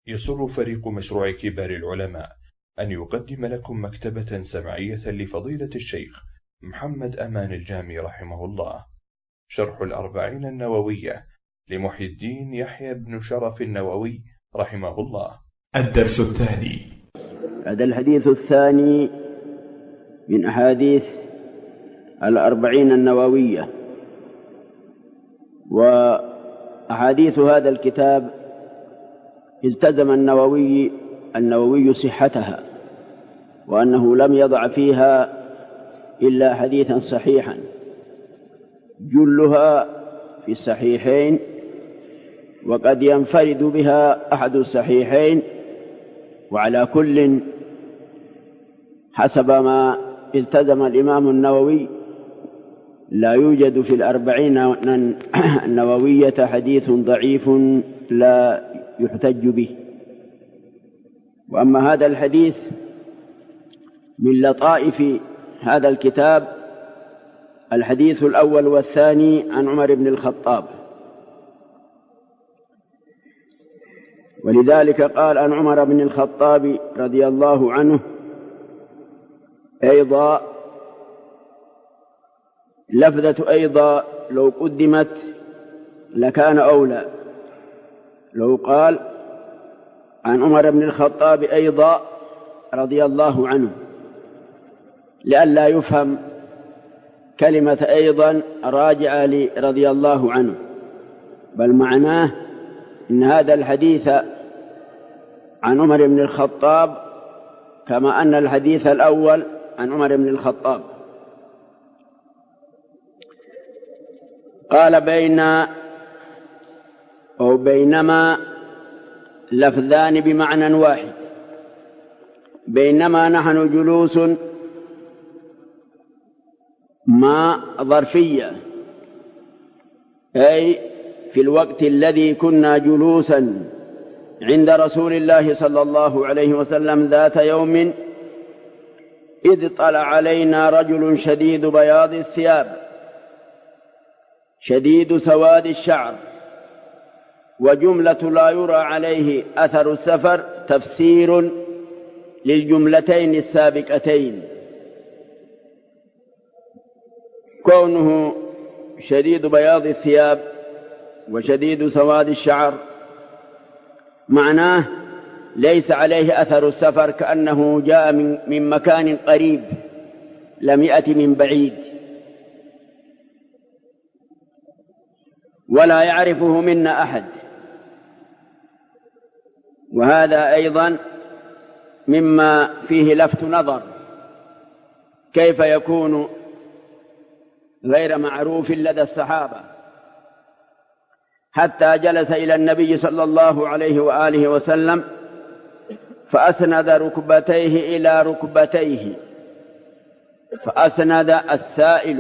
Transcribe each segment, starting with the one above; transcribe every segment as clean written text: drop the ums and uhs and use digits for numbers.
يسر فريق مشروع كبار العلماء أن يقدم لكم مكتبة سمعية لفضيلة الشيخ محمد أمان الجامي رحمه الله، شرح الأربعين النووية لمحي الدين يحيى بن شرف النووي رحمه الله. الدرس الثاني. هذا الحديث الثاني من أحاديث الأربعين النووية، وأحاديث هذا الكتاب التزم النووي صحتها، وأنه لم يضع فيها إلا حديثا صحيحا، جلها في الصحيحين، وقد ينفرد بها أحد الصحيحين، وعلى كل حسب ما التزم الإمام النووي لا يوجد في الأربعين النووية حديث ضعيف لا يحتج به. وأما هذا الحديث من لطائف هذا الكتاب الحديث الأول والثاني عن عمر بن الخطاب، ولذلك قال عن عمر بن الخطاب رضي الله عنه أيضا، لفظة أيضا لو قدمت لكان أولى، لو قال عن عمر بن الخطاب أيضا رضي الله عنه، لئلا يفهم كلمة أيضا راجعة رضي الله عنه، بل معناه إن هذا الحديث عن عمر بن الخطاب كما أن الحديث الأول عن عمر بن الخطاب. قال بينما لفظان بمعنى واحد، بينما نحن جلوس ما ظرفية، أي في الوقت الذي كنا جلوسا عند رسول الله صلى الله عليه وسلم ذات يوم، إذ طلع علينا رجل شديد بياض الثياب شديد سواد الشعر، وجملة لا يرى عليه أثر السفر تفسير للجملتين السابقتين. كونه شديد بياض الثياب وشديد سواد الشعر معناه ليس عليه أثر السفر، كأنه جاء من مكان قريب لم يأتي من بعيد، ولا يعرفه منا أحد. وهذا أيضا مما فيه لفت نظر، كيف يكون غير معروف لدى الصحابة، حتى جلس إلى النبي صلى الله عليه وآله وسلم فأسند ركبتيه إلى ركبتيه، فأسند السائل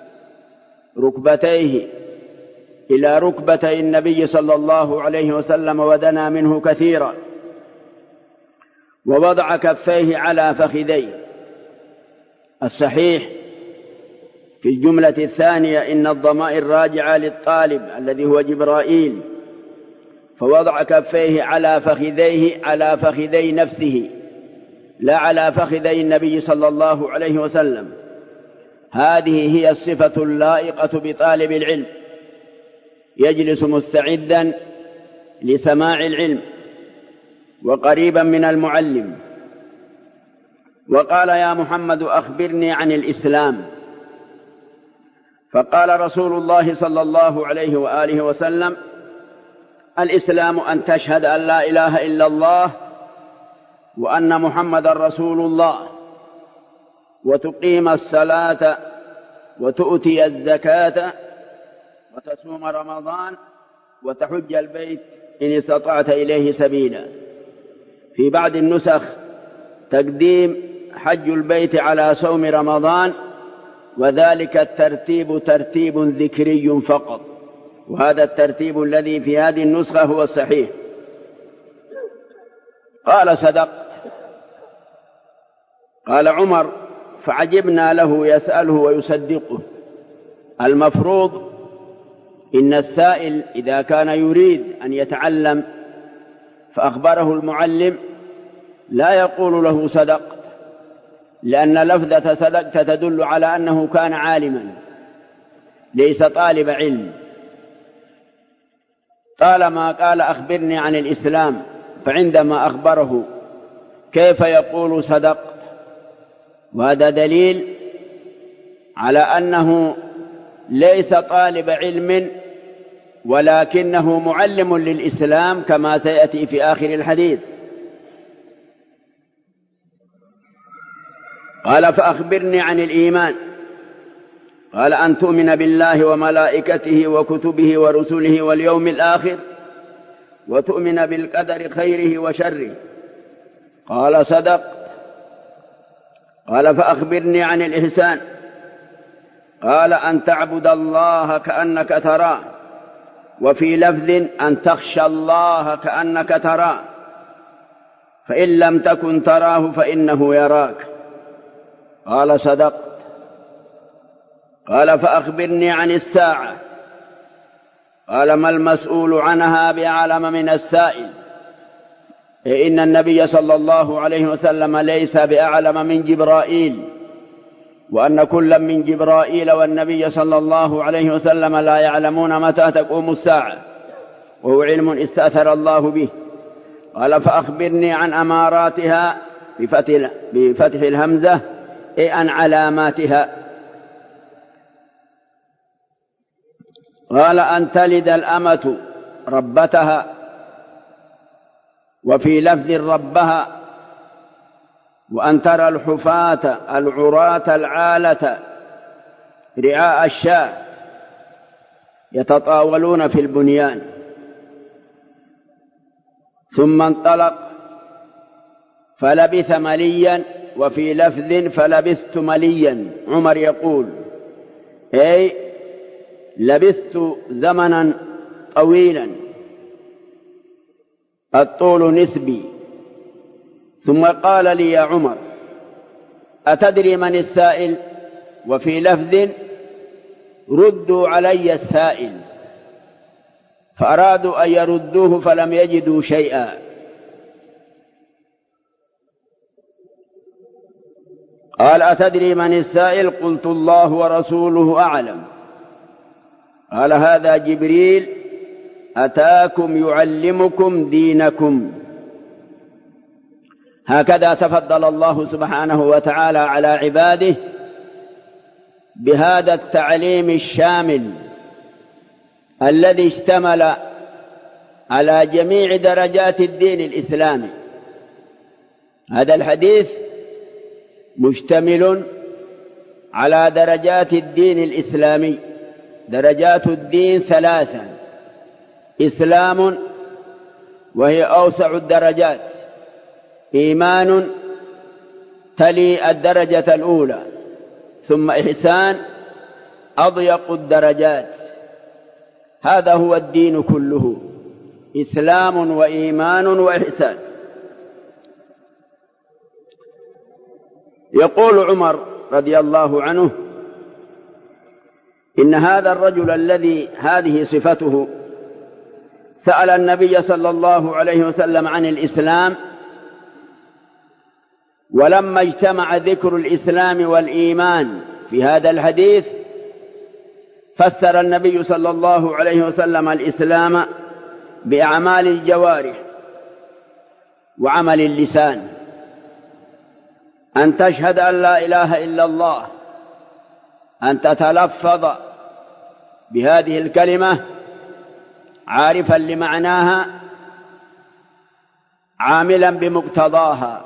ركبتيه إلى ركبتي النبي صلى الله عليه وسلم ودنا منه كثيرا، ووضع كفيه على فخذيه. الصحيح في الجملة الثانية إن الضمائر راجعة للطالب الذي هو جبرائيل، فوضع كفيه على فخذيه، على فخذي نفسه لا على فخذي النبي صلى الله عليه وسلم. هذه هي الصفة اللائقة بطالب العلم، يجلس مستعدا لسماع العلم وقريبا من المعلم. وقال يا محمد أخبرني عن الإسلام، فقال رسول الله صلى الله عليه وآله وسلم الإسلام أن تشهد أن لا إله إلا الله وأن محمد رسول الله، وتقيم الصلاة وتؤتي الزكاة وتصوم رمضان وتحج البيت إن استطعت إليه سبيلا. في بعض النسخ تقديم حج البيت على صوم رمضان، وذلك الترتيب ترتيب ذكري فقط، وهذا الترتيب الذي في هذه النسخة هو الصحيح. قال صدقت. قال عمر فعجبنا له يسأله ويصدقه. المفروض إن السائل إذا كان يريد أن يتعلم فأخبره المعلم لا يقول له صدقت، لأن لفظة صدقت تدل على أنه كان عالما ليس طالب علم. طالما قال أخبرني عن الإسلام، فعندما أخبره كيف يقول صدقت؟ وهذا دليل على أنه ليس طالب علم ولكنه معلم للإسلام كما سيأتي في آخر الحديث. قال فأخبرني عن الإيمان. قال أن تؤمن بالله وملائكته وكتبه ورسله واليوم الآخر وتؤمن بالقدر خيره وشره. قال صدق. قال فأخبرني عن الإحسان. قال أن تعبد الله كأنك تراه، وفي لفظ أن تخشى الله كأنك تراه، فإن لم تكن تراه فإنه يراك. قال صدق. قال فأخبرني عن الساعة. قال ما المسؤول عنها بأعلم من السائل، إن النبي صلى الله عليه وسلم ليس بأعلم من جبرائيل، وأن كل من جبرائيل والنبي صلى الله عليه وسلم لا يعلمون متى تقوم الساعة، وهو علم استأثر الله به. قال فأخبرني عن أماراتها بفتح الهمزة، أي عن علاماتها. قال أن تلد الأمة ربتها، وفي لفظ ربها، وأن ترى الحفاة العراة العالة رعاء الشاة يتطاولون في البنيان. ثم انطلق فلبث مليا، وفي لفظ فلبثت مليا. عمر يقول أي لبثت زمنا طويلا، الطول نسبي. ثم قال لي يا عمر أتدري من السائل؟ وفي لفظ ردوا علي السائل، فأرادوا أن يردوه فلم يجدوا شيئا. قال أتدري من السائل؟ قلت الله ورسوله أعلم. قال هذا جبريل أتاكم يعلمكم دينكم. هكذا تفضل الله سبحانه وتعالى على عباده بهذا التعليم الشامل الذي اشتمل على جميع درجات الدين الإسلامي. هذا الحديث مشتمل على درجات الدين الإسلامي. درجات الدين ثلاثة: إسلام وهي أوسع الدرجات، إيمان تلي الدرجة الأولى، ثم إحسان أضيق الدرجات. هذا هو الدين كله، إسلام وإيمان وإحسان. يقول عمر رضي الله عنه إن هذا الرجل الذي هذه صفته سأل النبي صلى الله عليه وسلم عن الإسلام، ولما اجتمع ذكر الإسلام والإيمان في هذا الحديث فسر النبي صلى الله عليه وسلم الإسلام بأعمال الجوارح وعمل اللسان، أن تشهد أن لا إله إلا الله، أن تتلفظ بهذه الكلمة عارفا لمعناها عاملا بمقتضاها،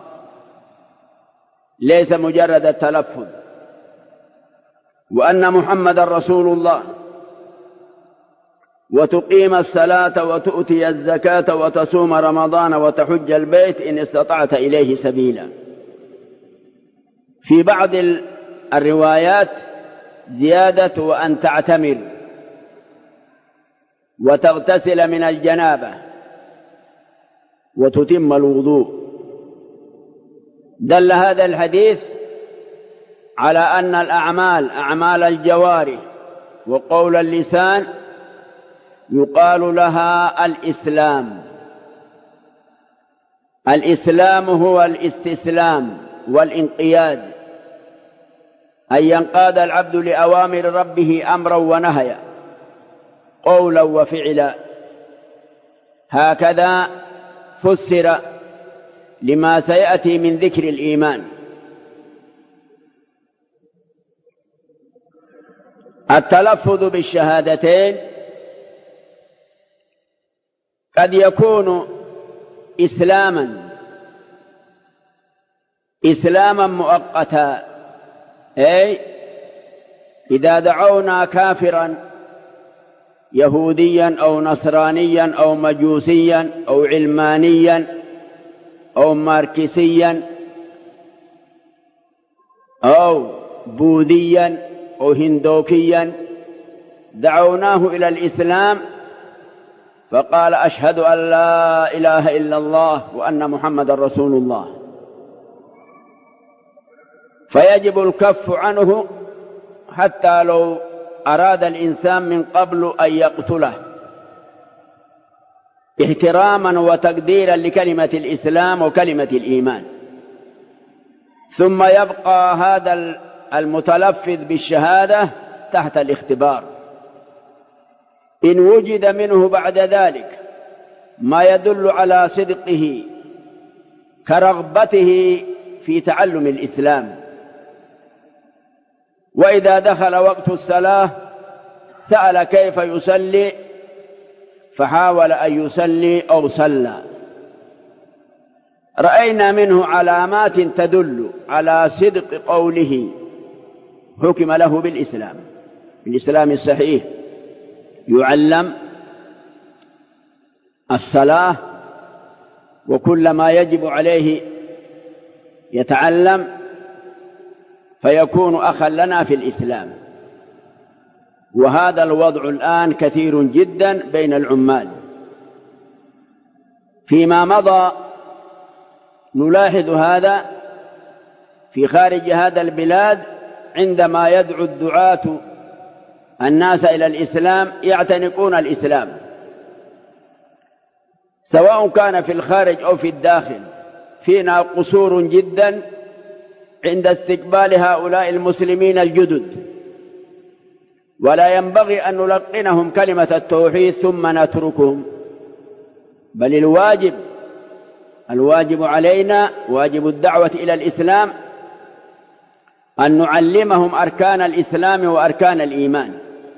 ليس مجرد التلفظ، وأن محمد رسول الله، وتقيم الصلاة وتؤتي الزكاة وتصوم رمضان وتحج البيت إن استطعت إليه سبيلا. في بعض الروايات زيادة وأن تعتمر وتغتسل من الجنابة وتتم الوضوء. دل هذا الحديث على أن الأعمال أعمال الجوارح وقول اللسان يقال لها الإسلام، الإسلام هو الاستسلام والانقياد، أن ينقاد العبد لأوامر ربه أمرا ونهيا، قولا وفعلا. هكذا فسر لما سيأتي من ذكر الإيمان. التلفظ بالشهادتين قد يكون إسلاما مؤقتا، أي إذا دعونا كافرا يهوديا أو نصرانيا أو مجوسيا أو علمانيا أو ماركسيا أو بوذيا أو هندوكيا، دعوناه إلى الإسلام فقال أشهد أن لا إله إلا الله وأن محمد رسول الله، فيجب الكف عنه حتى لو أراد الإنسان من قبل أن يقتله، احتراما وتقديرا لكلمة الإسلام وكلمة الإيمان. ثم يبقى هذا المتلفظ بالشهادة تحت الاختبار، إن وجد منه بعد ذلك ما يدل على صدقه كرغبته في تعلم الإسلام، وإذا دخل وقت الصلاة سأل كيف يصلي فحاول أن يصلي أو صلى، رأينا منه علامات تدل على صدق قوله، حكم له بالإسلام الصحيح، يعلم الصلاة وكل ما يجب عليه يتعلم، فيكون أخا لنا في الإسلام. وهذا الوضع الآن كثير جدا بين العمال. فيما مضى نلاحظ هذا في خارج هذا البلاد، عندما يدعو الدعاة الناس إلى الإسلام يعتنقون الإسلام، سواء كان في الخارج أو في الداخل. فينا قصور جدا عند استقبال هؤلاء المسلمين الجدد، ولا ينبغي أن نلقنهم كلمة التوحيد ثم نتركهم، بل الواجب علينا، واجب الدعوة إلى الإسلام، أن نعلمهم أركان الإسلام وأركان الإيمان،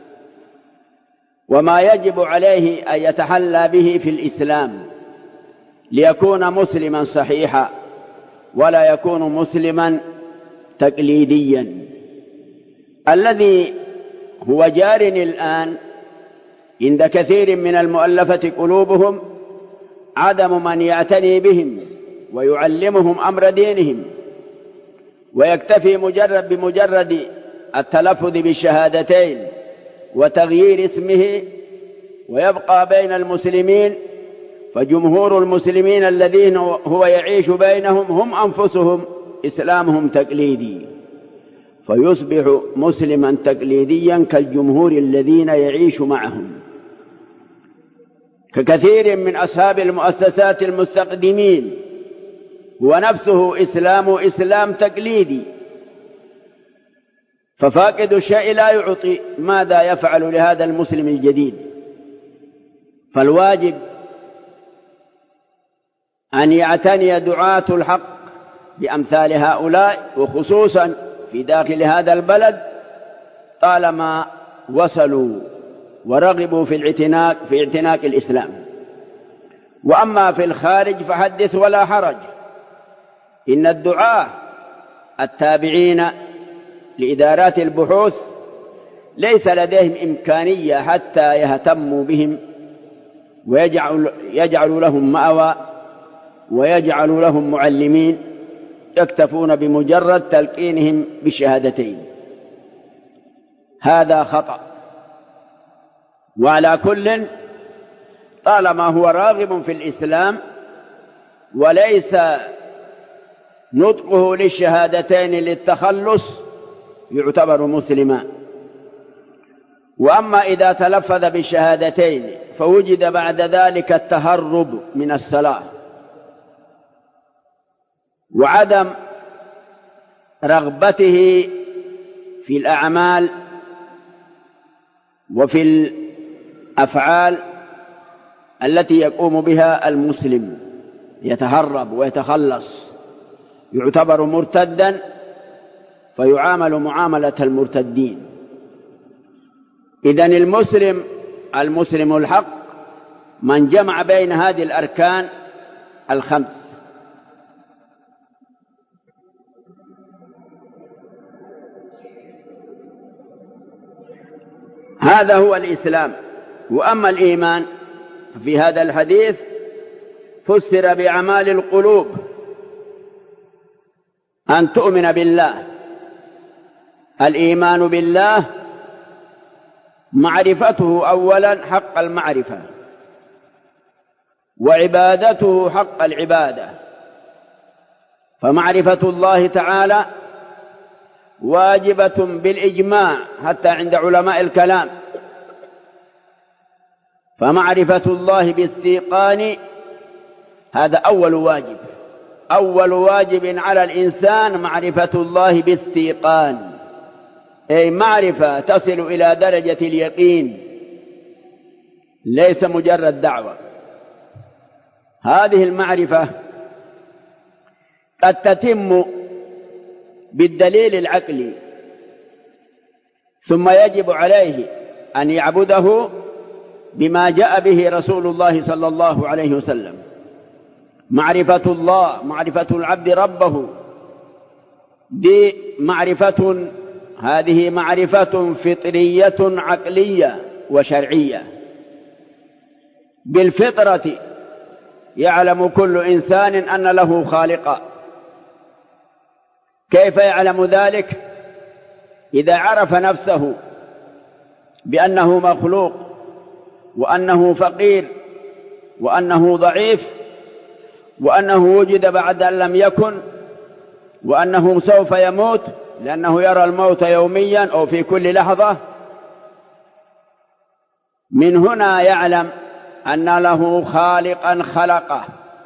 وما يجب عليه أن يتحلى به في الإسلام ليكون مسلما صحيحا، ولا يكون مسلما تقليديا. الذي هو جار الآن عند كثير من المؤلفة قلوبهم عدم من يعتني بهم ويعلمهم أمر دينهم، ويكتفي بمجرد التلفظ بالشهادتين وتغيير اسمه، ويبقى بين المسلمين. فجمهور المسلمين الذين هو يعيش بينهم هم أنفسهم إسلامهم تقليدي، فيصبح مسلما تقليديا كالجمهور الذين يعيش معهم، ككثير من أصحاب المؤسسات المستقدمين، ونفسه إسلام تقليدي، ففاقد الشيء لا يعطي. ماذا يفعل لهذا المسلم الجديد؟ فالواجب أن يعتني دعاة الحق بأمثال هؤلاء، وخصوصا في داخل هذا البلد طالما وصلوا ورغبوا في اعتناق الإسلام. وأما في الخارج فحدث ولا حرج، إن الدعاة التابعين لإدارات البحوث ليس لديهم إمكانية حتى يهتموا بهم ويجعلوا لهم مأوى ويجعلوا لهم معلمين، يكتفون بمجرد تلقينهم بالشهادتين. هذا خطأ. وعلى كل، طالما هو راغب في الإسلام وليس نطقه للشهادتين للتخلص، يعتبر مسلما. وأما إذا تلفظ بالشهادتين فوجد بعد ذلك التهرب من الصلاة، وعدم رغبته في الأعمال وفي الأفعال التي يقوم بها المسلم، يتهرب ويتخلص، يعتبر مرتدا فيعامل معاملة المرتدين. إذن المسلم الحق من جمع بين هذه الأركان الخمس. هذا هو الإسلام. وأما الإيمان في هذا الحديث فسر بأعمال القلوب، أن تؤمن بالله. الإيمان بالله معرفته أولا حق المعرفة، وعبادته حق العبادة. فمعرفة الله تعالى واجبة بالإجماع حتى عند علماء الكلام. فمعرفة الله باستيقان هذا أول واجب، أول واجب على الإنسان معرفة الله باستيقان، أي معرفة تصل إلى درجة اليقين، ليس مجرد دعوة. هذه المعرفة قد تتم بالدليل العقلي، ثم يجب عليه أن يعبده بما جاء به رسول الله صلى الله عليه وسلم. معرفة الله، معرفة العبد ربه، دي معرفة، هذه معرفة فطرية عقلية وشرعية. بالفطرة يعلم كل إنسان أن له خالقا. كيف يعلم ذلك؟ إذا عرف نفسه بأنه مخلوق، وأنه فقير، وأنه ضعيف، وأنه وجد بعد أن لم يكن، وأنه سوف يموت لأنه يرى الموت يوميا أو في كل لحظة، من هنا يعلم أن له خالقا خلقه،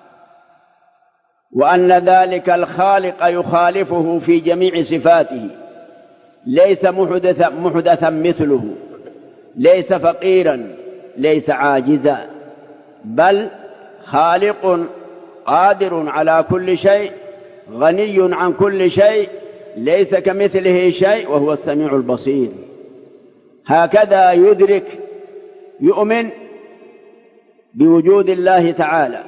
وأن ذلك الخالق يخالفه في جميع صفاته، ليس محدثا مثله، ليس فقيرا، ليس عاجزا، بل خالق قادر على كل شيء، غني عن كل شيء، ليس كمثله شيء، وهو السميع البصير. هكذا يدرك، يؤمن بوجود الله تعالى.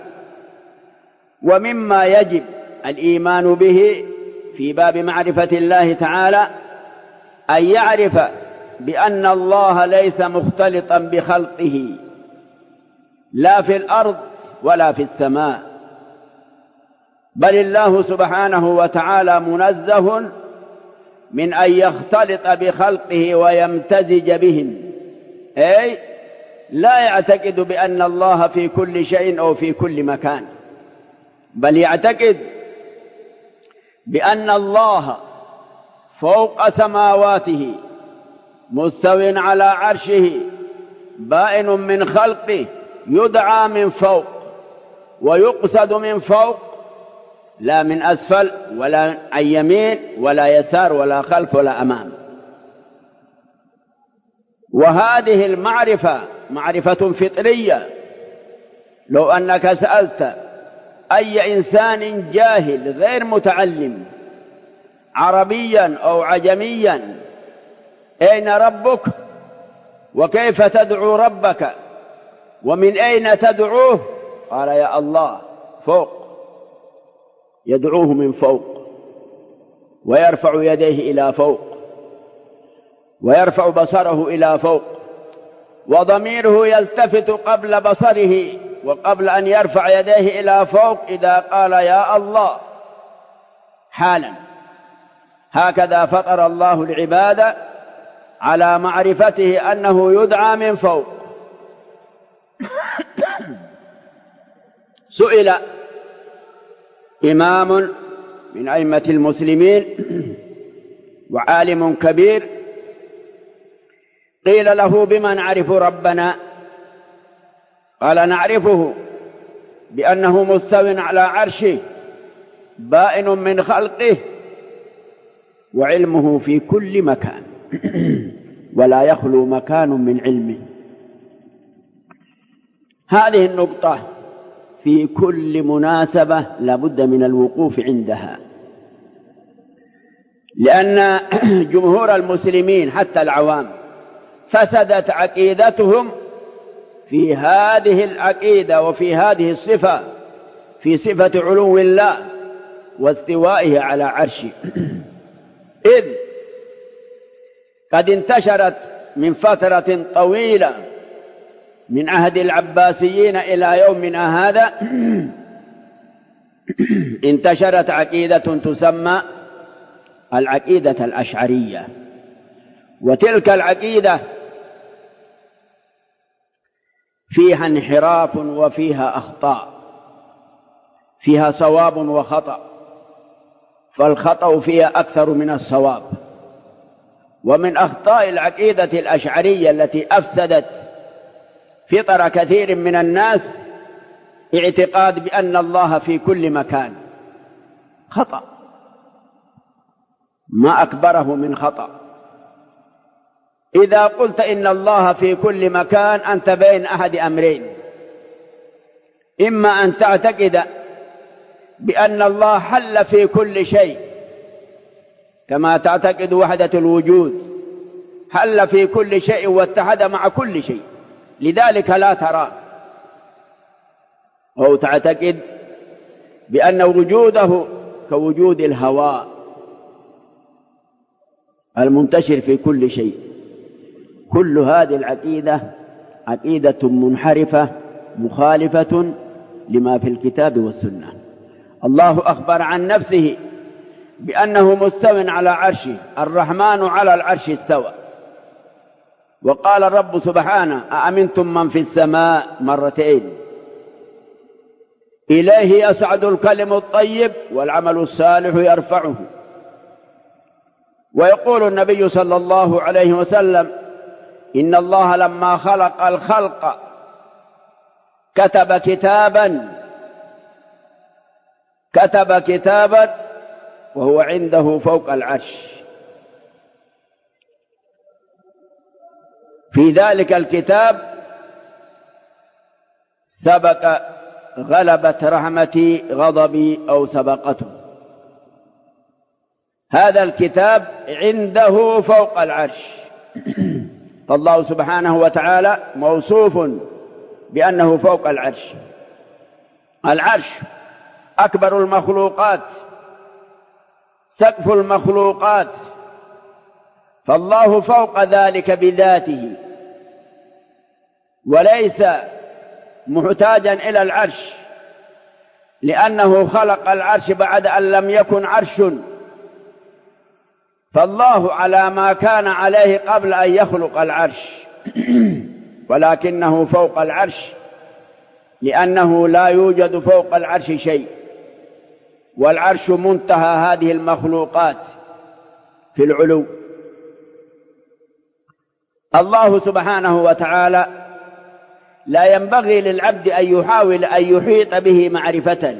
ومما يجب الإيمان به في باب معرفة الله تعالى أن يعرف بأن الله ليس مختلطا بخلقه، لا في الأرض ولا في السماء، بل الله سبحانه وتعالى منزه من أن يختلط بخلقه ويمتزج بهم، أي لا يعتقد بأن الله في كل شيء أو في كل مكان، بل يعتقد بأن الله فوق سماواته، مستو على عرشه، بائن من خلقه، يدعى من فوق ويقصد من فوق، لا من أسفل ولا عن يمين ولا يسار ولا خلف ولا أمام. وهذه المعرفة معرفة فطرية. لو أنك سألت أي إنسان جاهل غير متعلم عربيا أو عجميا أين ربك وكيف تدعو ربك ومن أين تدعوه، قال يا الله فوق، يدعوه من فوق، ويرفع يديه إلى فوق، ويرفع بصره إلى فوق، وضميره يلتفت قبل بصره وقبل أن يرفع يديه إلى فوق إذا قال يا الله حالا. هكذا فطر الله العباد على معرفته أنه يدعى من فوق. سئل إمام من أئمة المسلمين وعالم كبير، قيل له بما نعرف ربنا؟ قال نعرفه بأنه مستو على عرشه، بائن من خلقه وعلمه في كل مكان ولا يخلو مكان من علمه. هذه النقطة في كل مناسبة لا بد من الوقوف عندها، لأن جمهور المسلمين حتى العوام فسدت عقيدتهم في هذه العقيدة وفي هذه الصفة، في صفة علو الله واستوائه على عرشه، إذ قد انتشرت من فترة طويلة من عهد العباسيين إلى يومنا هذا انتشرت عقيدة تسمى العقيدة الأشعرية، وتلك العقيدة فيها انحراف وفيها أخطاء، فيها صواب وخطأ، فالخطأ فيها أكثر من الصواب. ومن أخطاء العقيدة الأشعرية التي أفسدت فطر كثير من الناس اعتقاد بأن الله في كل مكان. خطأ، ما أكبره من خطأ. إذا قلت إن الله في كل مكان أنت بين أحد أمرين: إما أن تعتقد بأن الله حل في كل شيء كما تعتقد وحدة الوجود، حل في كل شيء واتحد مع كل شيء لذلك لا تراه، أو تعتقد بأن وجوده كوجود الهواء المنتشر في كل شيء. كل هذه العقيدة عقيدة منحرفة مخالفة لما في الكتاب والسنة. الله أخبر عن نفسه بأنه مستو على عرشه، الرحمن على العرش استوى. وقال الرب سبحانه: أأمنتم من في السماء، مرتين. إليه يصعد الكلم الطيب والعمل الصالح يرفعه. ويقول النبي صلى الله عليه وسلم: إن الله لما خلق الخلق كتب كتابا وهو عنده فوق العرش. في ذلك الكتاب سبق غلبت رحمتي غضبي أو سبقته. هذا الكتاب عنده فوق العرش. فالله سبحانه وتعالى موصوف بأنه فوق العرش. العرش أكبر المخلوقات، سقف المخلوقات، فالله فوق ذلك بذاته، وليس محتاجا إلى العرش، لأنه خلق العرش بعد أن لم يكن عرش، فالله على ما كان عليه قبل أن يخلق العرش، ولكنه فوق العرش لأنه لا يوجد فوق العرش شيء، والعرش منتهى هذه المخلوقات في العلو. الله سبحانه وتعالى لا ينبغي للعبد أن يحاول أن يحيط به معرفة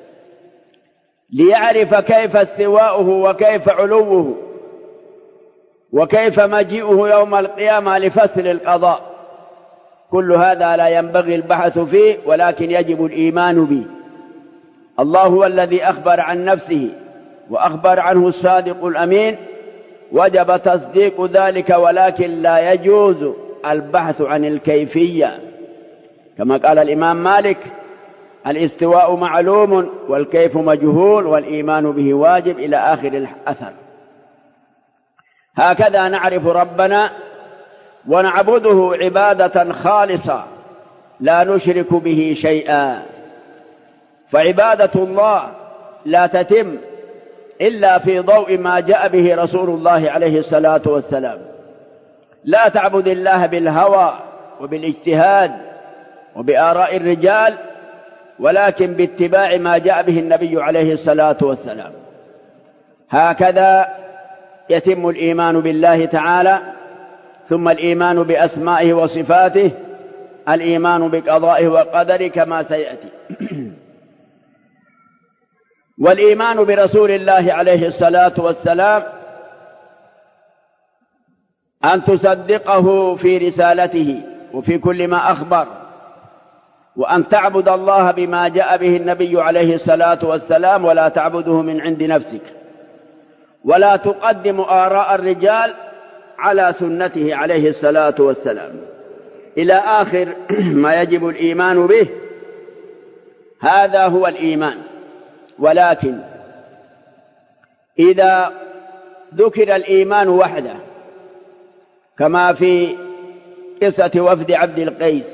ليعرف كيف استواؤه وكيف علوه وكيف مجيئه يوم القيامة لفصل القضاء. كل هذا لا ينبغي البحث فيه، ولكن يجب الإيمان به. الله هو الذي أخبر عن نفسه وأخبر عنه الصادق الأمين، وجب تصديق ذلك، ولكن لا يجوز البحث عن الكيفية، كما قال الإمام مالك: الاستواء معلوم والكيف مجهول والإيمان به واجب، إلى آخر الأثر. هكذا نعرف ربنا ونعبده عبادة خالصة لا نشرك به شيئا. فعبادة الله لا تتم إلا في ضوء ما جاء به رسول الله عليه الصلاة والسلام. لا تعبد الله بالهوى وبالاجتهاد وبآراء الرجال، ولكن باتباع ما جاء به النبي عليه الصلاة والسلام. هكذا يتم الإيمان بالله تعالى، ثم الإيمان بأسمائه وصفاته، الإيمان بقضائه وقدره كما سيأتي. والإيمان برسول الله عليه الصلاة والسلام أن تصدقه في رسالته وفي كل ما أخبر، وأن تعبد الله بما جاء به النبي عليه الصلاة والسلام، ولا تعبده من عند نفسك، ولا تقدم آراء الرجال على سنته عليه الصلاة والسلام، إلى آخر ما يجب الإيمان به. هذا هو الإيمان. ولكن إذا ذكر الإيمان وحده كما في قصة وفد عبد القيس،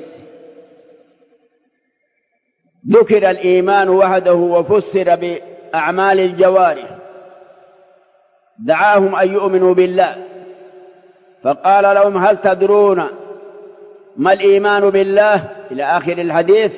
ذكر الإيمان وحده وفسر بأعمال الجوارح، دعاهم أن يؤمنوا بالله، فقال لهم: هل تدرون ما الإيمان بالله؟ إلى آخر الحديث: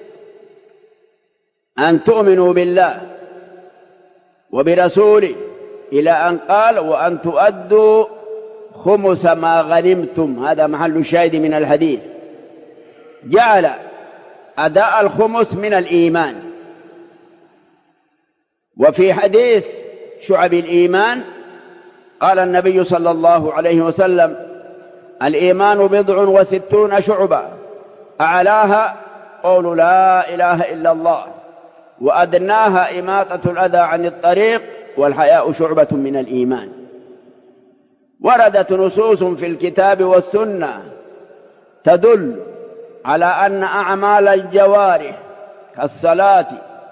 أن تؤمنوا بالله وبرسوله، إلى أن قال: وأن تؤدوا خمس ما غنمتم. هذا محل الشاهد من الحديث. جعل أداء الخمس من الإيمان. وفي حديث شعب الإيمان قال النبي صلى الله عليه وسلم: الإيمان 69 شعبة، أعلاها قول لا إله إلا الله، وأدناها إماطة الأذى عن الطريق، والحياء شعبة من الإيمان. وردت نصوص في الكتاب والسنة تدل على أن أعمال الجوارح كالصلاة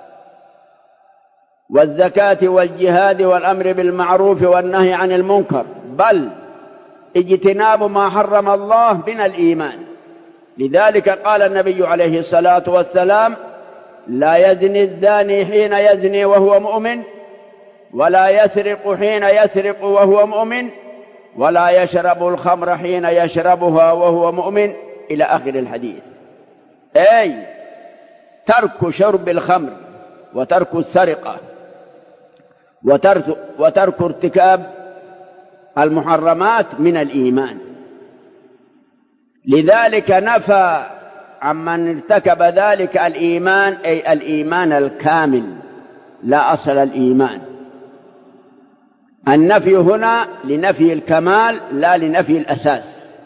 والزكاة والجهاد والأمر بالمعروف والنهي عن المنكر، بل اجتناب ما حرم الله من الإيمان. لذلك قال النبي عليه الصلاة والسلام: لا يزني الزاني حين يزني وهو مؤمن، ولا يسرق حين يسرق وهو مؤمن، ولا يشرب الخمر حين يشربها وهو مؤمن، إلى آخر الحديث. أي ترك شرب الخمر وترك السرقة وترك ارتكاب المحرمات من الإيمان. لذلك نفى عمن ارتكب ذلك الإيمان، أي الإيمان الكامل، لا أصل الإيمان. النفي هنا لنفي الكمال لا لنفي الأساس.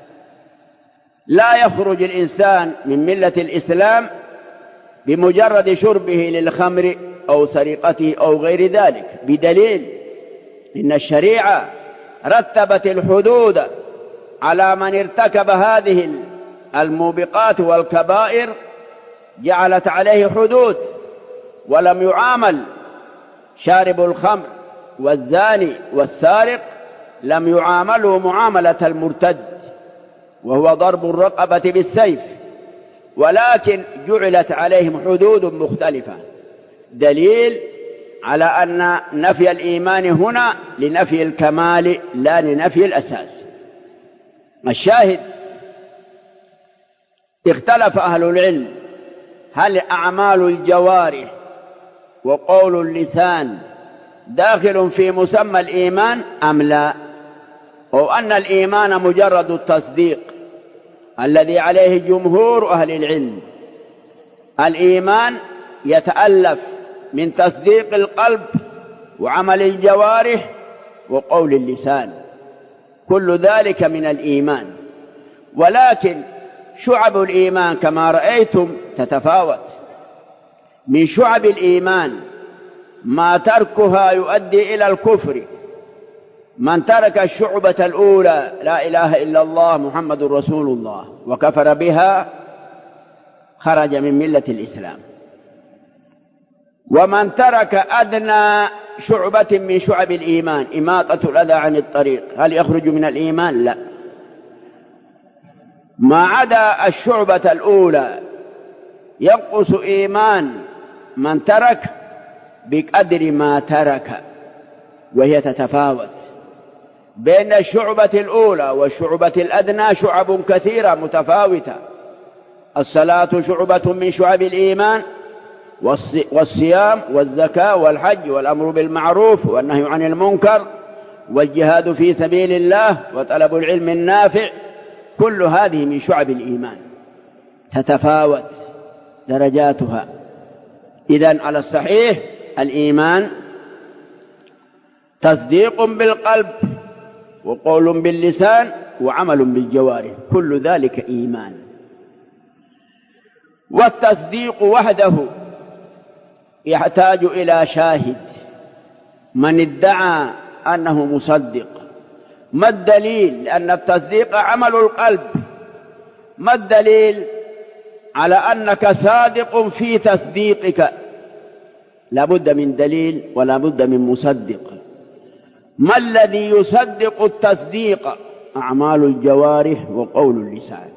لا يخرج الإنسان من ملة الإسلام بمجرد شربه للخمر أو سرقته أو غير ذلك، بدليل إن الشريعة رتبت الحدود على من ارتكب هذه الموبقات والكبائر، جعلت عليه حدود، ولم يعامل شارب الخمر والزاني والسارق، لم يعاملوا معاملة المرتد وهو ضرب الرقبة بالسيف، ولكن جعلت عليهم حدود مختلفة، دليل على أن نفي الإيمان هنا لنفي الكمال لا لنفي الأساس. الشاهد: اختلف أهل العلم هل أعمال الجوارح وقول اللسان داخل في مسمى الإيمان أم لا، أو أن الإيمان مجرد التصديق الذي عليه جمهور أهل العلم. الإيمان يتألف من تصديق القلب وعمل الجوارح وقول اللسان، كل ذلك من الإيمان. ولكن شعب الإيمان كما رأيتم تتفاوت. من شعب الإيمان ما تركها يؤدي إلى الكفر. من ترك الشعبة الأولى لا إله إلا الله محمد رسول الله وكفر بها خرج من ملة الإسلام. ومن ترك أدنى شعبة من شعب الإيمان إماطة الأذى عن الطريق، هل يخرج من الإيمان؟ لا. ما عدا الشعبة الأولى ينقص إيمان من ترك بقدر ما ترك، وهي تتفاوت بين الشعبة الأولى والشعبة الأدنى. شعب كثيرة متفاوتة. الصلاة شعبة من شعب الإيمان، والصيام والزكاة والحج والأمر بالمعروف والنهي عن المنكر والجهاد في سبيل الله وطلب العلم النافع، كل هذه من شعب الإيمان، تتفاوت درجاتها. إذن على الصحيح الإيمان تصديق بالقلب وقول باللسان وعمل بالجوارح، كل ذلك إيمان. والتصديق وحده يحتاج إلى شاهد. من ادعى أنه مصدق، ما الدليل؟ لأن التصديق عمل القلب. ما الدليل على أنك صادق في تصديقك؟ لا بد من دليل ولا بد من مصدق. ما الذي يصدق التصديق؟ أعمال الجوارح وقول اللسان.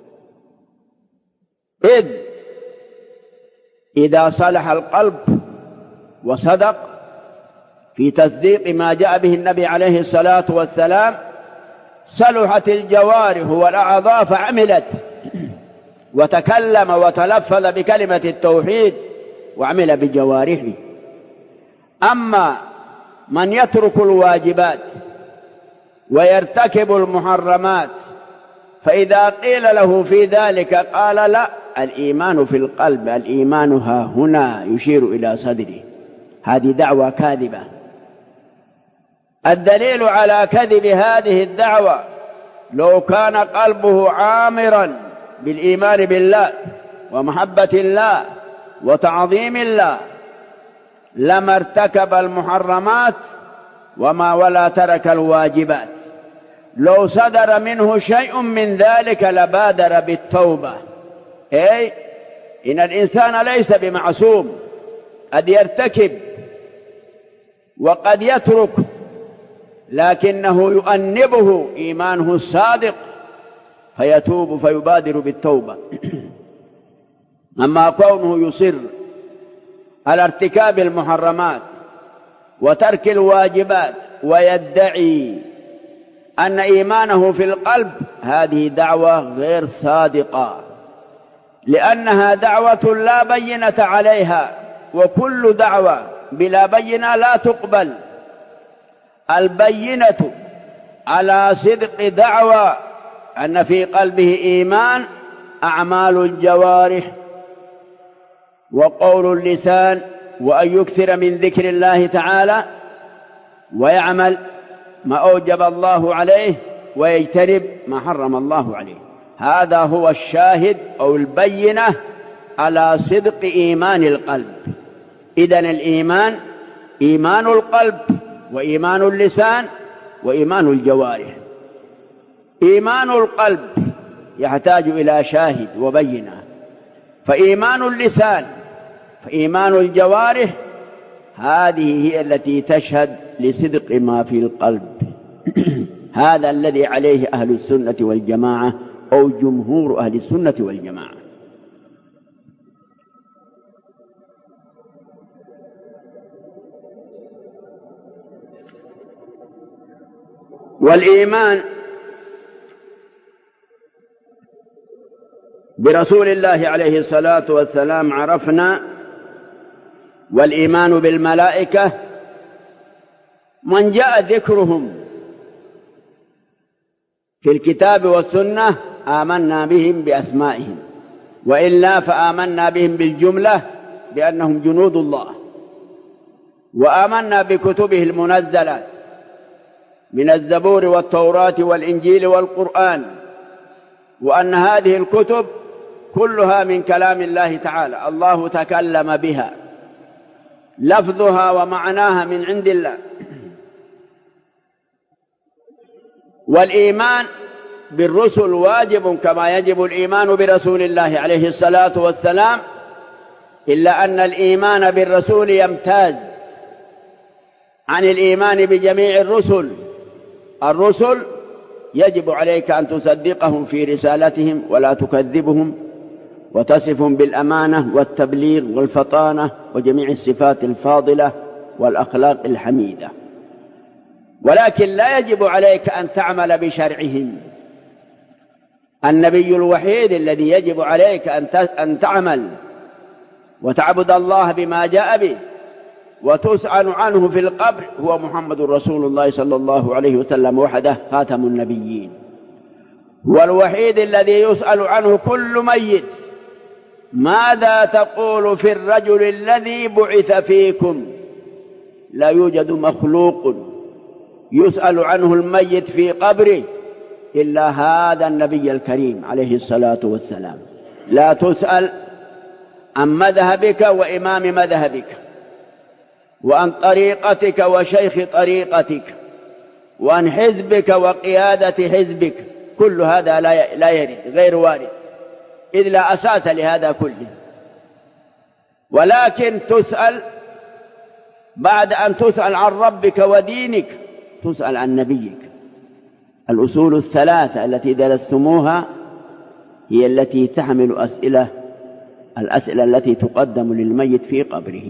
إذا صلح القلب وصدق في تصديق ما جاء به النبي عليه الصلاة والسلام، صلحت الجوارح والأعضاء فعملت وتكلم وتلفظ بكلمة التوحيد وعمل بجوارحه. أما من يترك الواجبات ويرتكب المحرمات، فإذا قيل له في ذلك قال لا، الإيمان في القلب، الإيمان ها هنا، يشير إلى صدره. هذه دعوة كاذبة. الدليل على كذب هذه الدعوة لو كان قلبه عامرا بالإيمان بالله ومحبة الله وتعظيم الله لما ارتكب المحرمات ولا ترك الواجبات. لو صدر منه شيء من ذلك لبادر بالتوبة. إن الإنسان ليس بمعصوم، قد يرتكب وقد يترك، لكنه يؤنبه إيمانه الصادق فيتوب فيبادر بالتوبة. أما كونه يصر على ارتكاب المحرمات وترك الواجبات ويدعي أن إيمانه في القلب، هذه دعوة غير صادقة، لأنها دعوة لا بينة عليها، وكل دعوة بلا بينة لا تقبل. البينة على صدق دعوة أن في قلبه إيمان أعمال الجوارح وقول اللسان، وأن يكثر من ذكر الله تعالى ويعمل ما أوجب الله عليه ويجتنب ما حرم الله عليه. هذا هو الشاهد أو البينة على صدق إيمان القلب. إذن الإيمان إيمان القلب وإيمان اللسان وإيمان الجوارح. إيمان القلب يحتاج إلى شاهد وبينة، فإيمان اللسان فإيمان الجوارح هذه هي التي تشهد لصدق ما في القلب. هذا الذي عليه أهل السنة والجماعة أو جمهور أهل السنة والجماعة. والإيمان برسول الله عليه الصلاة والسلام عرفنا، والإيمان بالملائكة من جاء ذكرهم في الكتاب والسنة آمنا بهم بأسمائهم، وإلا فآمنا بهم بالجملة بأنهم جنود الله. وآمنا بكتبه المنزلة من الزبور والتوراة والإنجيل والقرآن، وأن هذه الكتب كلها من كلام الله تعالى، الله تكلم بها، لفظها ومعناها من عند الله. والإيمان بالرسل واجب كما يجب الإيمان برسول الله عليه الصلاة والسلام، إلا أن الإيمان بالرسول يمتاز عن الإيمان بجميع الرسل. الرسل يجب عليك أن تصدقهم في رسالتهم ولا تكذبهم، وتصفهم بالأمانة والتبليغ والفطانة وجميع الصفات الفاضلة والأخلاق الحميدة. ولكن لا يجب عليك أن تعمل بشرعهم. النبي الوحيد الذي يجب عليك أن تعمل وتعبد الله بما جاء به وتسأل عنه في القبر هو محمد رسول الله صلى الله عليه وسلم وحده خاتم النبيين. هو الوحيد الذي يسأل عنه كل ميت: ماذا تقول في الرجل الذي بعث فيكم؟ لا يوجد مخلوق يسأل عنه الميت في قبره إلا هذا النبي الكريم عليه الصلاة والسلام. لا تسأل عن مذهبك وإمام مذهبك، وعن طريقتك وشيخ طريقتك، وعن حزبك وقيادة حزبك، كل هذا لا يرد، غير وارد، إذ لا أساس لهذا كله. ولكن تسأل بعد أن تسأل عن ربك ودينك تسأل عن نبيك. الأصول الثلاثة التي درستموها هي التي تحمل الأسئلة التي تقدم للميت في قبره.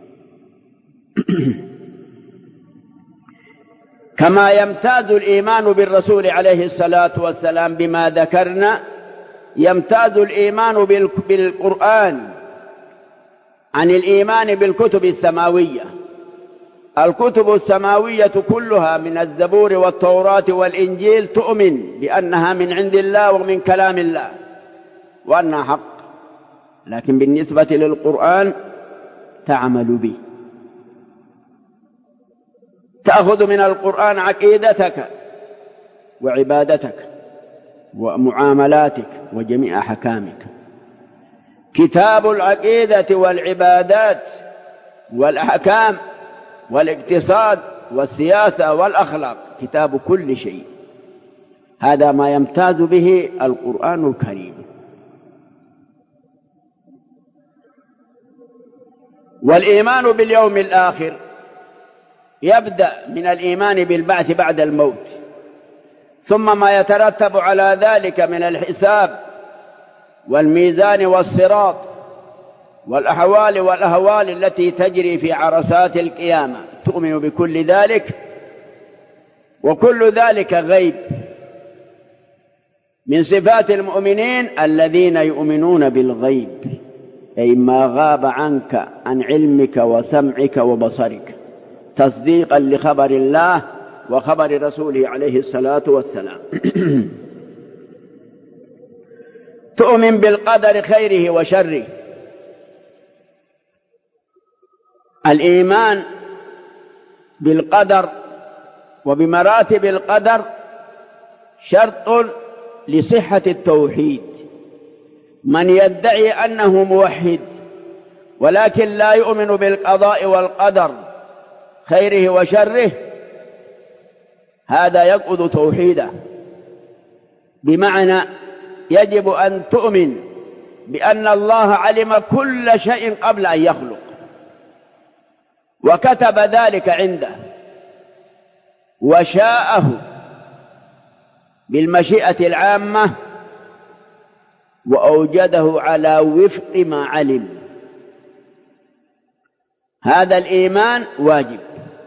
كما يمتاز الإيمان بالرسول عليه الصلاة والسلام بما ذكرنا، يمتاز الإيمان بالقرآن عن الإيمان بالكتب السماوية. الكتب السماوية كلها من الزبور والتوراة والإنجيل تؤمن بأنها من عند الله ومن كلام الله وأنها حق، لكن بالنسبة للقرآن تعمل به، تأخذ من القرآن عقيدتك وعبادتك ومعاملاتك وجميع أحكامك. كتاب العقيدة والعبادات والأحكام والاقتصاد والسياسة والأخلاق، كتاب كل شيء. هذا ما يمتاز به القرآن الكريم. والإيمان باليوم الآخر يبدأ من الإيمان بالبعث بعد الموت، ثم ما يترتب على ذلك من الحساب والميزان والصراط والأحوال والأهوال التي تجري في عرصات القيامة، تؤمن بكل ذلك، وكل ذلك غيب. من صفات المؤمنين الذين يؤمنون بالغيب، أي ما غاب عنك عن علمك وسمعك وبصرك، تصديقا لخبر الله وخبر رسوله عليه الصلاة والسلام. تؤمن بالقدر خيره وشره. الإيمان بالقدر وبمراتب القدر شرط لصحة التوحيد. من يدعي أنه موحد ولكن لا يؤمن بالقضاء والقدر خيره وشره، هذا ينقض توحيده. بمعنى يجب أن تؤمن بأن الله علم كل شيء قبل أن يخلق، وكتب ذلك عنده، وشاءه بالمشيئة العامة، وأوجده على وفق ما علم. هذا الإيمان واجب.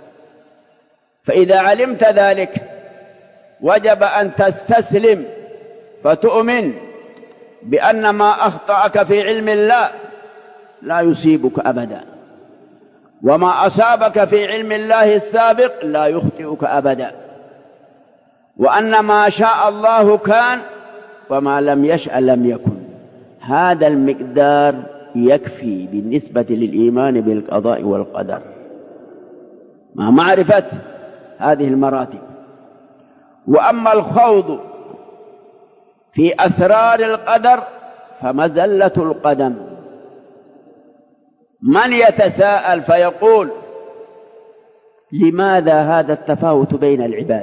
فإذا علمت ذلك وجب أن تستسلم فتؤمن بأن ما أخطأك في علم الله لا يصيبك أبدا، وما أصابك في علم الله السابق لا يخطئك أبدا، وأن ما شاء الله كان وما لم يشأ لم يكن. هذا المقدار يكفي بالنسبة للإيمان بالقضاء والقدر، مع معرفة هذه المراتب. وأما الخوض في أسرار القدر فمزلة القدم. من يتساءل فيقول لماذا هذا التفاوت بين العباد؟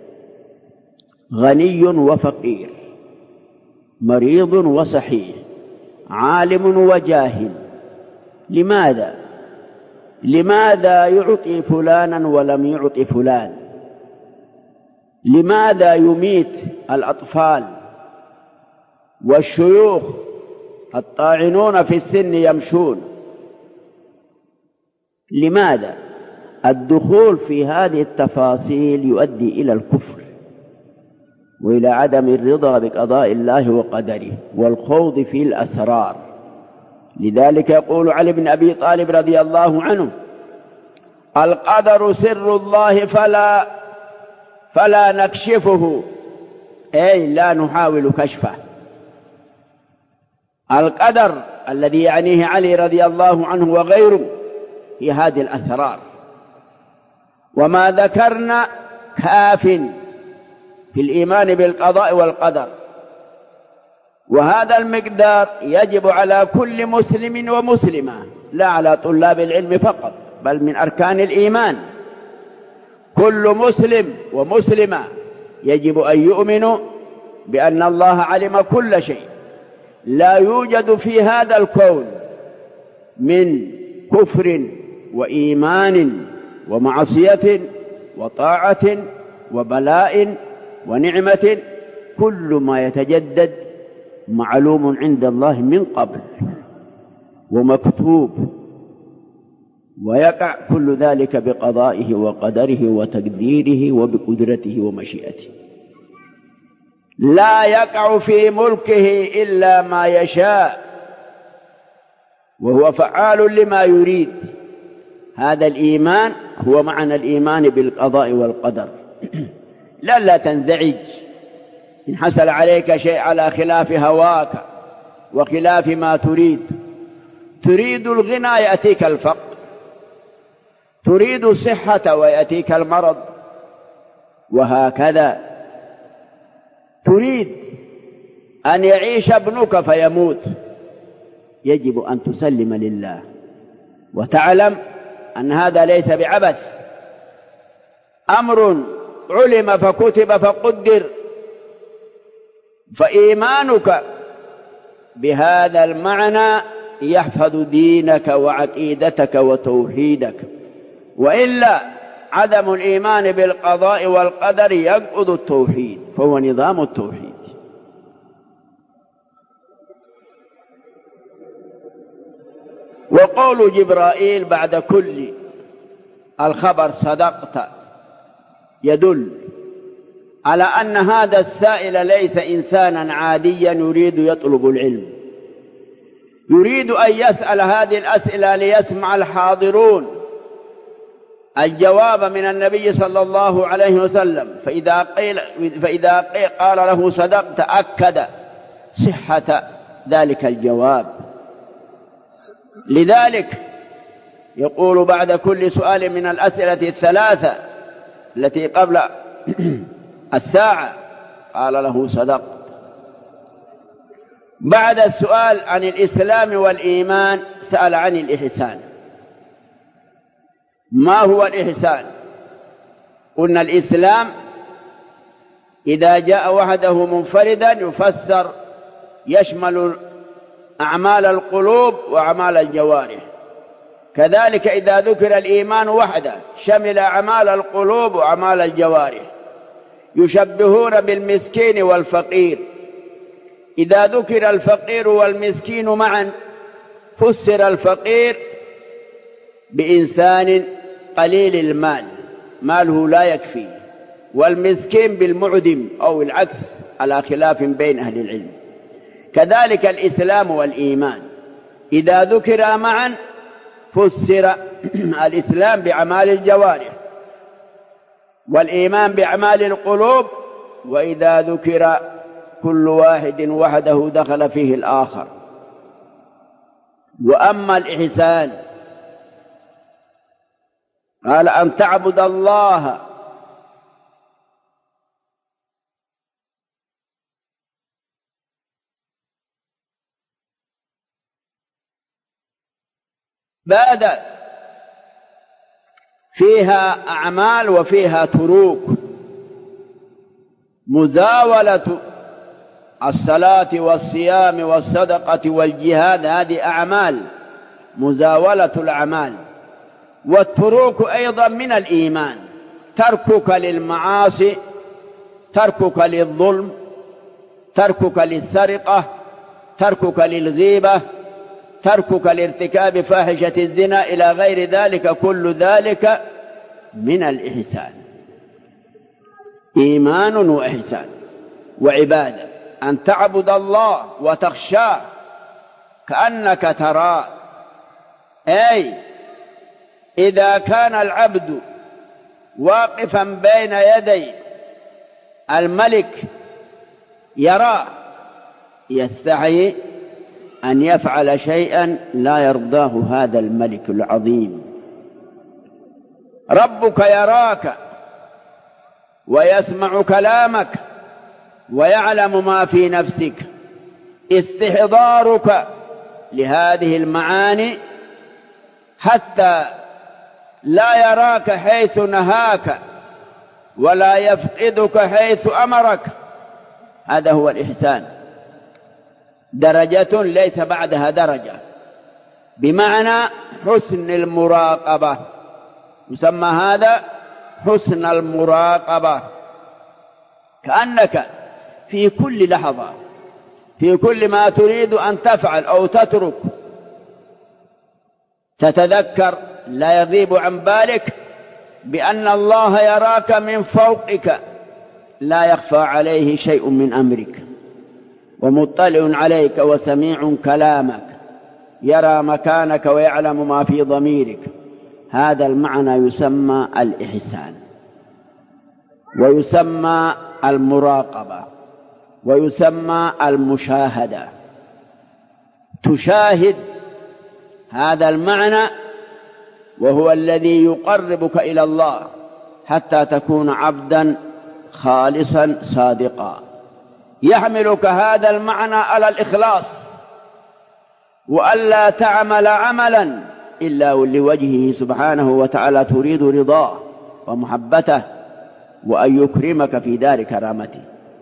غني وفقير، مريض وصحيح، عالم وجاهل. لماذا؟ لماذا يعطي فلانا ولم يعطي فلان؟ لماذا يميت الأطفال والشيوخ الطاعنون في السن يمشون؟ لماذا؟ الدخول في هذه التفاصيل يؤدي إلى الكفر وإلى عدم الرضا بقضاء الله وقدره والخوض في الأسرار. لذلك يقول علي بن أبي طالب رضي الله عنه: القدر سر الله فلا نكشفه، أي لا نحاول كشفه. القدر الذي يعنيه علي رضي الله عنه وغيره في هذه الأسرار، وما ذكرنا كاف في الإيمان بالقضاء والقدر، وهذا المقدار يجب على كل مسلم ومسلمة، لا على طلاب العلم فقط، بل من أركان الإيمان. كل مسلم ومسلمة يجب أن يؤمنوا بأن الله علم كل شيء، لا يوجد في هذا الكون من كفر وإيمان ومعصية وطاعة وبلاء ونعمة، كل ما يتجدد معلوم عند الله من قبل ومكتوب، ويقع كل ذلك بقضائه وقدره وتقديره وبقدرته ومشيئته. لا يقع في ملكه إلا ما يشاء، وهو فعال لما يريد. هذا الإيمان هو معنى الإيمان بالقضاء والقدر. لا تنزعج إن حصل عليك شيء على خلاف هواك وخلاف ما تريد. تريد الغنى يأتيك الفقر، تريد الصحة ويأتيك المرض، وهكذا. تريد أن يعيش ابنك فيموت، يجب أن تسلم لله وتعلم أن هذا ليس بعبث، أمر علم فكتب فقدر. فإيمانك بهذا المعنى يحفظ دينك وعقيدتك وتوحيدك، وإلا عدم الإيمان بالقضاء والقدر ينقض التوحيد، فهو نظام التوحيد. وقول جبرائيل بعد كل الخبر صدقت يدل على أن هذا السائل ليس إنسانا عاديا يريد يطلب العلم، يريد أن يسأل هذه الأسئلة ليسمع الحاضرون الجواب من النبي صلى الله عليه وسلم. فإذا قال له صدقت أكد صحة ذلك الجواب. لذلك يقول بعد كل سؤال من الأسئلة الثلاثة التي قبل الساعة قال له صدقت. بعد السؤال عن الإسلام والإيمان سأل عن الإحسان. ما هو الإحسان؟ قلنا الإسلام إذا جاء وحده منفردا يفسر يشمل أعمال القلوب وأعمال الجوارح، كذلك إذا ذكر الإيمان وحده شمل أعمال القلوب وأعمال الجوارح. يشبهون بالمسكين والفقير، إذا ذكر الفقير والمسكين معا فسر الفقير بإنسان قليل المال، ماله لا يكفي، والمسكين بالمعدم أو العكس على خلاف بين أهل العلم. كذلك الإسلام والإيمان إذا ذكر معا فسر الإسلام بأعمال الجوارح والإيمان بأعمال القلوب، وإذا ذكر كل واحد وحده دخل فيه الآخر. وأما الإحسان قال أن تعبد الله بعد فيها أعمال وفيها تروك. مزاولة الصلاة والصيام والصدقة والجهاد هذه أعمال، مزاولة الأعمال. والتروك أيضا من الإيمان، تركك للمعاصي، تركك للظلم، تركك للسرقة، تركك للغيبة، تركك لارتكاب فاحشة الزنا إلى غير ذلك، كل ذلك من الإحسان. إيمان وإحسان وعبادة، أن تعبد الله وتخشاه كأنك تراه، أي إذا كان العبد واقفا بين يدي الملك يراه يستحي أن يفعل شيئا لا يرضاه هذا الملك العظيم. ربك يراك ويسمع كلامك ويعلم ما في نفسك. استحضارك لهذه المعاني حتى لا يراك حيث نهاك ولا يفقدك حيث أمرك، هذا هو الإحسان. درجة ليس بعدها درجة، بمعنى حسن المراقبة، يسمى هذا حسن المراقبة، كأنك في كل لحظة في كل ما تريد أن تفعل أو تترك تتذكر، لا يغيب عن بالك بأن الله يراك من فوقك، لا يخفى عليه شيء من أمرك، ومطلع عليك وسميع كلامك، يرى مكانك ويعلم ما في ضميرك. هذا المعنى يسمى الإحسان، ويسمى المراقبة، ويسمى المشاهدة. تشاهد هذا المعنى، وهو الذي يقربك إلى الله حتى تكون عبدا خالصا صادقا. يحملك هذا المعنى على الإخلاص، وألا تعمل عملا إلا لوجهه سبحانه وتعالى تريد رضاه ومحبته، وأن يكرمك في دار كرامته.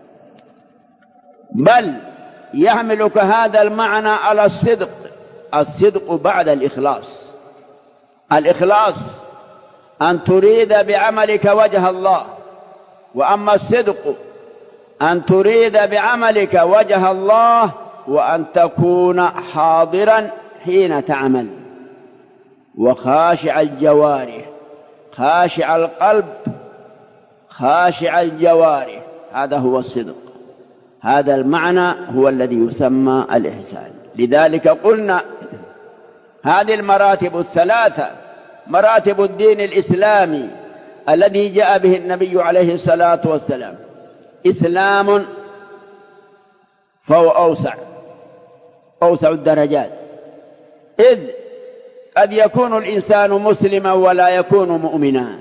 بل يحملك هذا المعنى على الصدق بعد الإخلاص. الإخلاص أن تريد بعملك وجه الله، وأما الصدق أن تريد بعملك وجه الله وأن تكون حاضرا حين تعمل، وخاشع الجوارح، خاشع القلب، خاشع الجوارح. هذا هو الصدق. هذا المعنى هو الذي يسمى الإحسان. لذلك قلنا هذه المراتب الثلاثة مراتب الدين الإسلامي الذي جاء به النبي عليه الصلاة والسلام. إسلام فهو أوسع الدرجات، إذ قد يكون الإنسان مسلما ولا يكون مؤمنا.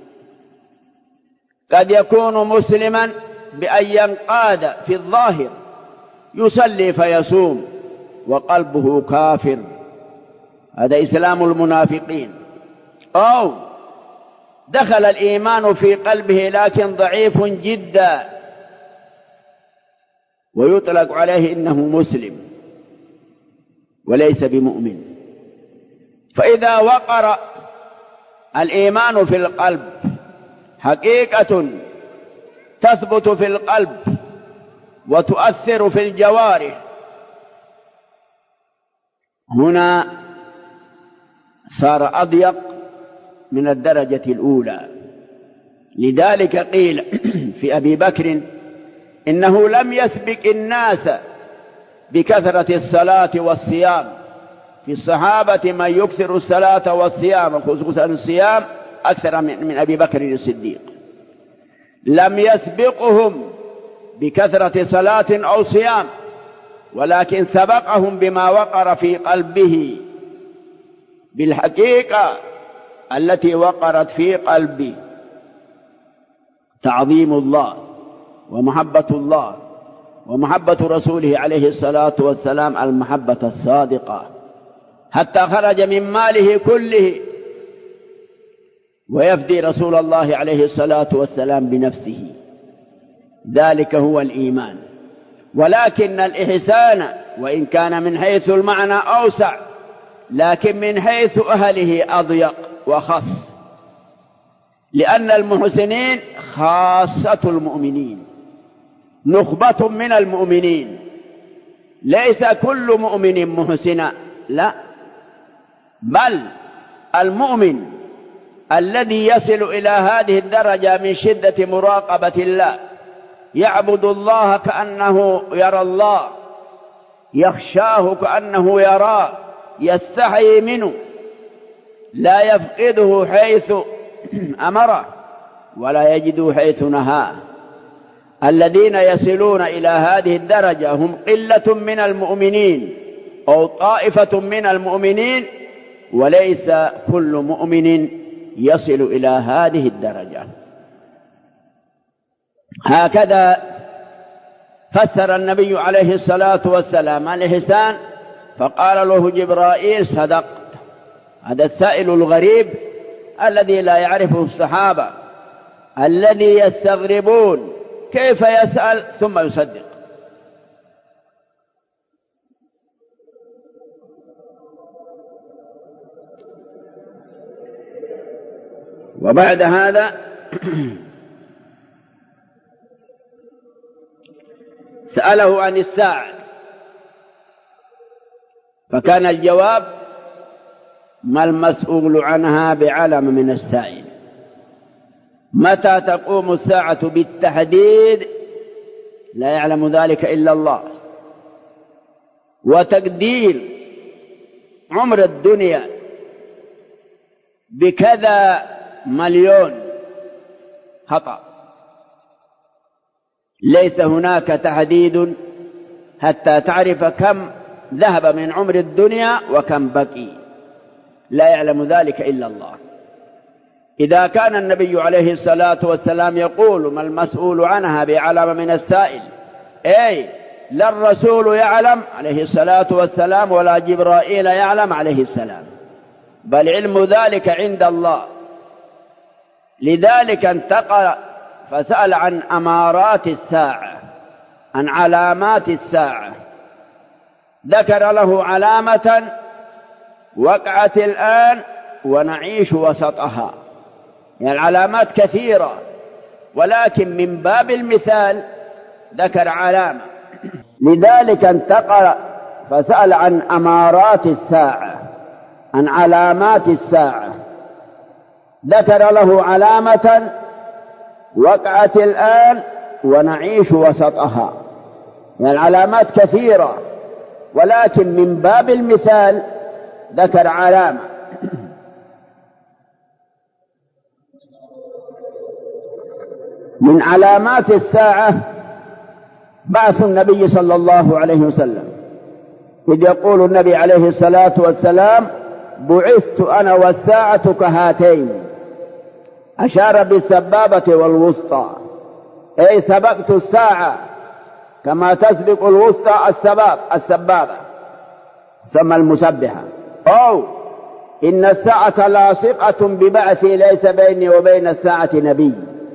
قد يكون مسلما بأن ينقاد في الظاهر، يصلي فيصوم وقلبه كافر، هذا إسلام المنافقين. أو دخل الإيمان في قلبه لكن ضعيف جدا، ويطلق عليه إنه مسلم وليس بمؤمن. فإذا وقر الإيمان في القلب حقيقة تثبت في القلب وتؤثر في الجوارح، هنا صار أضيق من الدرجة الأولى. لذلك قيل في أبي بكر إنه لم يسبق الناس بكثرة الصلاة والصيام. في الصحابة من يكثر الصلاة والصيام، خصوصا الصيام أكثر من أبي بكر الصديق. لم يسبقهم بكثرة صلاة أو صيام، ولكن سبقهم بما وقر في قلبه، بالحقيقة التي وقرت في قلبه، تعظيم الله ومحبة الله ومحبة رسوله عليه الصلاة والسلام، المحبة الصادقة، حتى خرج من ماله كله ويفدي رسول الله عليه الصلاة والسلام بنفسه. ذلك هو الإيمان. ولكن الإحسان وإن كان من حيث المعنى أوسع، لكن من حيث أهله أضيق وخص، لأن المحسنين خاصة المؤمنين، نخبة من المؤمنين، ليس كل مؤمن محسنا، لا، بل المؤمن الذي يصل إلى هذه الدرجة من شدة مراقبة الله، يعبد الله كأنه يرى الله، يخشاه كأنه يراه، يستحي منه، لا يفقده حيث أمره ولا يجده حيث نهاه. الذين يصلون إلى هذه الدرجة هم قلة من المؤمنين أو طائفة من المؤمنين، وليس كل مؤمن يصل إلى هذه الدرجة. هكذا فسر النبي عليه الصلاة والسلام الإحسان، فقال له جبرائيل: صدقت. هذا السائل الغريب الذي لا يعرفه الصحابة، الذي يستغربون كيف يسأل ثم يصدق. وبعد هذا سأله عن الساعة، فكان الجواب: ما المسؤول عنها بعلم من السائل. متى تقوم الساعة بالتحديد لا يعلم ذلك إلا الله، وتقدير عمر الدنيا بكذا مليون خطأ، ليس هناك تحديد حتى تعرف كم ذهب من عمر الدنيا وكم بقي، لا يعلم ذلك إلا الله. إذا كان النبي عليه الصلاة والسلام يقول: ما المسؤول عنها بعلم من السائل، أي لا الرسول يعلم عليه الصلاة والسلام ولا جبرائيل يعلم عليه السلام، بل علم ذلك عند الله. لذلك انتقل فسأل عن أمارات الساعة، عن علامات الساعة. ذكر له علامة وقعت الآن ونعيش وسطها، يعني العلامات كثيرة، ولكن من باب المثال ذكر علامة. لذلك انتقل فسأل عن أمارات الساعة، عن علامات الساعة. ذكر له علامة وقعت الآن ونعيش وسطها، يعني العلامات كثيرة، ولكن من باب المثال ذكر علامة. من علامات الساعة بعث النبي صلى الله عليه وسلم، إذ يقول النبي عليه الصلاة والسلام: بعثت أنا والساعة كهاتين. أشار بالسبابة والوسطى، أي سبقت الساعة كما تسبق الوسطى السبابة، سمى المسبحة. أو إن الساعة لاصقة ببعثي، ليس بيني وبين الساعة نبي.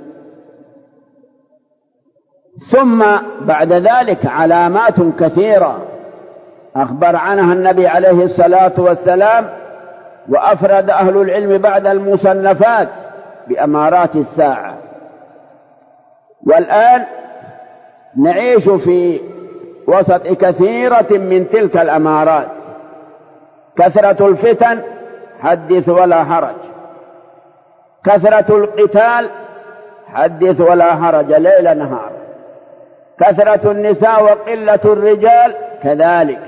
ثم بعد ذلك علامات كثيرة أخبر عنها النبي عليه الصلاة والسلام، وأفرد أهل العلم بعد المصنفات بأمارات الساعة. والآن نعيش في وسط كثيرة من تلك الأمارات. كثرة الفتن حدث ولا حرج، كثرة القتال حدث ولا حرج ليل نهار، كثرة النساء وقلة الرجال كذلك،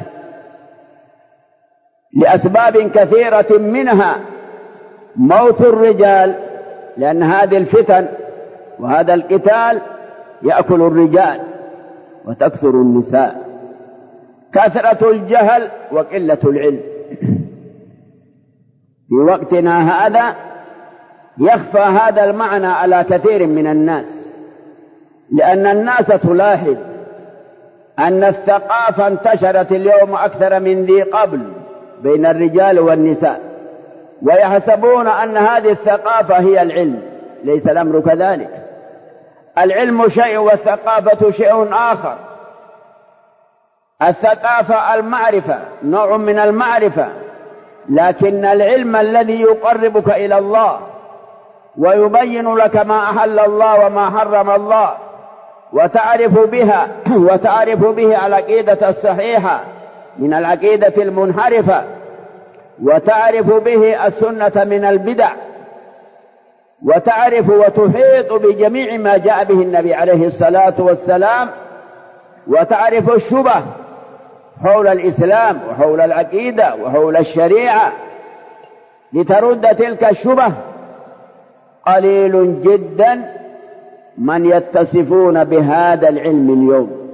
لأسباب كثيرة، منها موت الرجال، لأن هذه الفتن وهذا القتال يأكل الرجال وتكثر النساء. كثرة الجهل وقلة العلم. في وقتنا هذا يخفى هذا المعنى على كثير من الناس، لأن الناس تلاحظ أن الثقافة انتشرت اليوم أكثر من ذي قبل بين الرجال والنساء، ويحسبون أن هذه الثقافة هي العلم. ليس الأمر كذلك. العلم شيء والثقافة شيء آخر. الثقافة المعرفة، نوع من المعرفة، لكن العلم الذي يقربك إلى الله ويبين لك ما أحل الله وما حرم الله، وتعرف به العقيدة الصحيحة من العقيدة المنحرفة، وتعرف به السنة من البدع، وتعرف وتحيط بجميع ما جاء به النبي عليه الصلاة والسلام، وتعرف الشبه حول الإسلام وحول العقيدة وحول الشريعة لترد تلك الشبه. قليل جدا من يتصفون بهذا العلم اليوم.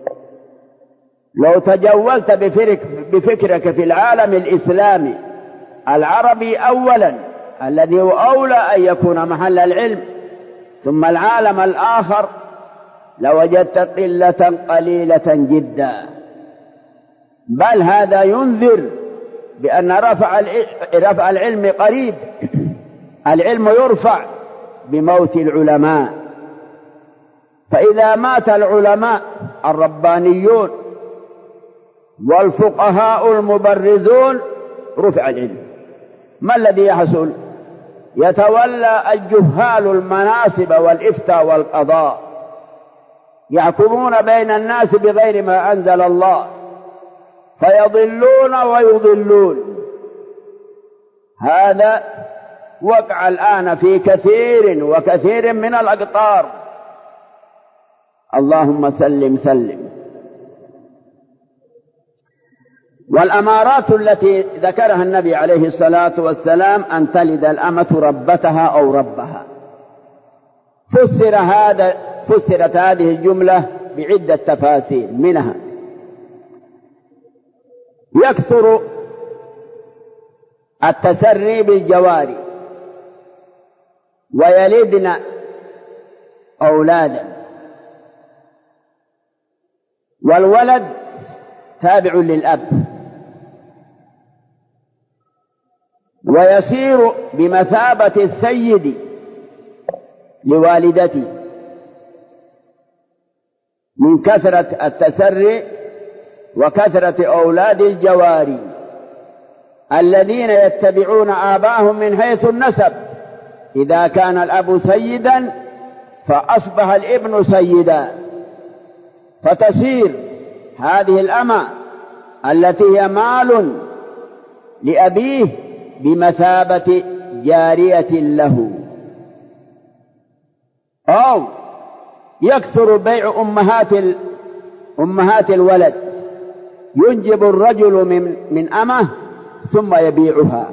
لو تجولت بفكرك في العالم الإسلامي العربي أولا الذي هو أولى أن يكون محل العلم، ثم العالم الآخر لوجدت قلة قليلة جدا. بل هذا ينذر بأن رفع العلم قريب. العلم يرفع بموت العلماء، فإذا مات العلماء الربانيون والفقهاء المبرزون رفع العلم. ما الذي يحصل؟ يتولى الجهال المناصب والإفتاء والقضاء، يحكمون بين الناس بغير ما أنزل الله، فيضلون ويضلون. هذا وقع الآن في كثير وكثير من الأقطار. اللهم سلم سلم. والأمارات التي ذكرها النبي عليه الصلاة والسلام أن تلد الأمة ربتها أو ربها. فسرت هذه الجملة بعدة تفاسير، منها يكثر التسري بالجواري ويلدن أولادا، والولد تابع للأب ويصير بمثابة السيد لوالدته من كثرة التسري وكثرة أولاد الجواري الذين يتبعون آباءهم من حيث النسب. إذا كان الأب سيدا فأصبح الابن سيدا، فتصير هذه الأمة التي هي مال لأبيه بمثابة جارية له. أو يكثر بيع أمهات الولد، ينجب الرجل من أمه ثم يبيعها،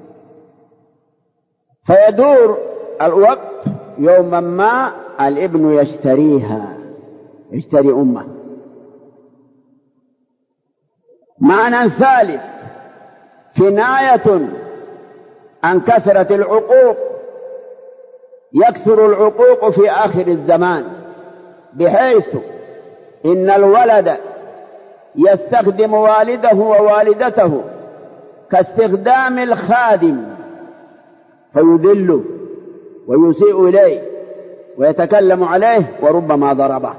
فيدور الوقت يوما ما الابن يشتريها، يشتري أمه. معنى ثالث كناية عن كثرة العقوق. يكثر العقوق في آخر الزمان، بحيث إن الولد يستخدم والده ووالدته كاستخدام الخادم، فيذله ويسيء إليه ويتكلم عليه وربما ضربه.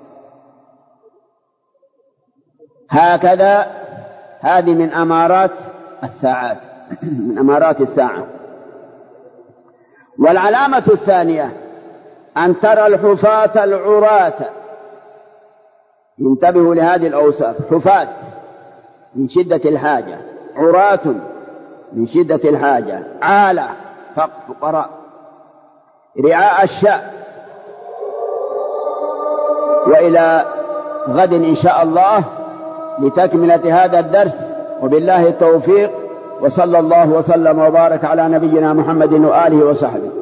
هكذا هذه من أمارات الساعات من أمارات الساعة. والعلامة الثانية أن ترى الحفاة العراة. انتبهوا لهذه الأوصاف: حفاة من شدة الحاجة، عراة من شدة الحاجة، عالة فقراء، رعاء الشاء. وإلى غد إن شاء الله لتكملة هذا الدرس، وبالله التوفيق، وصلى الله وسلم وبارك على نبينا محمد وآله وصحبه.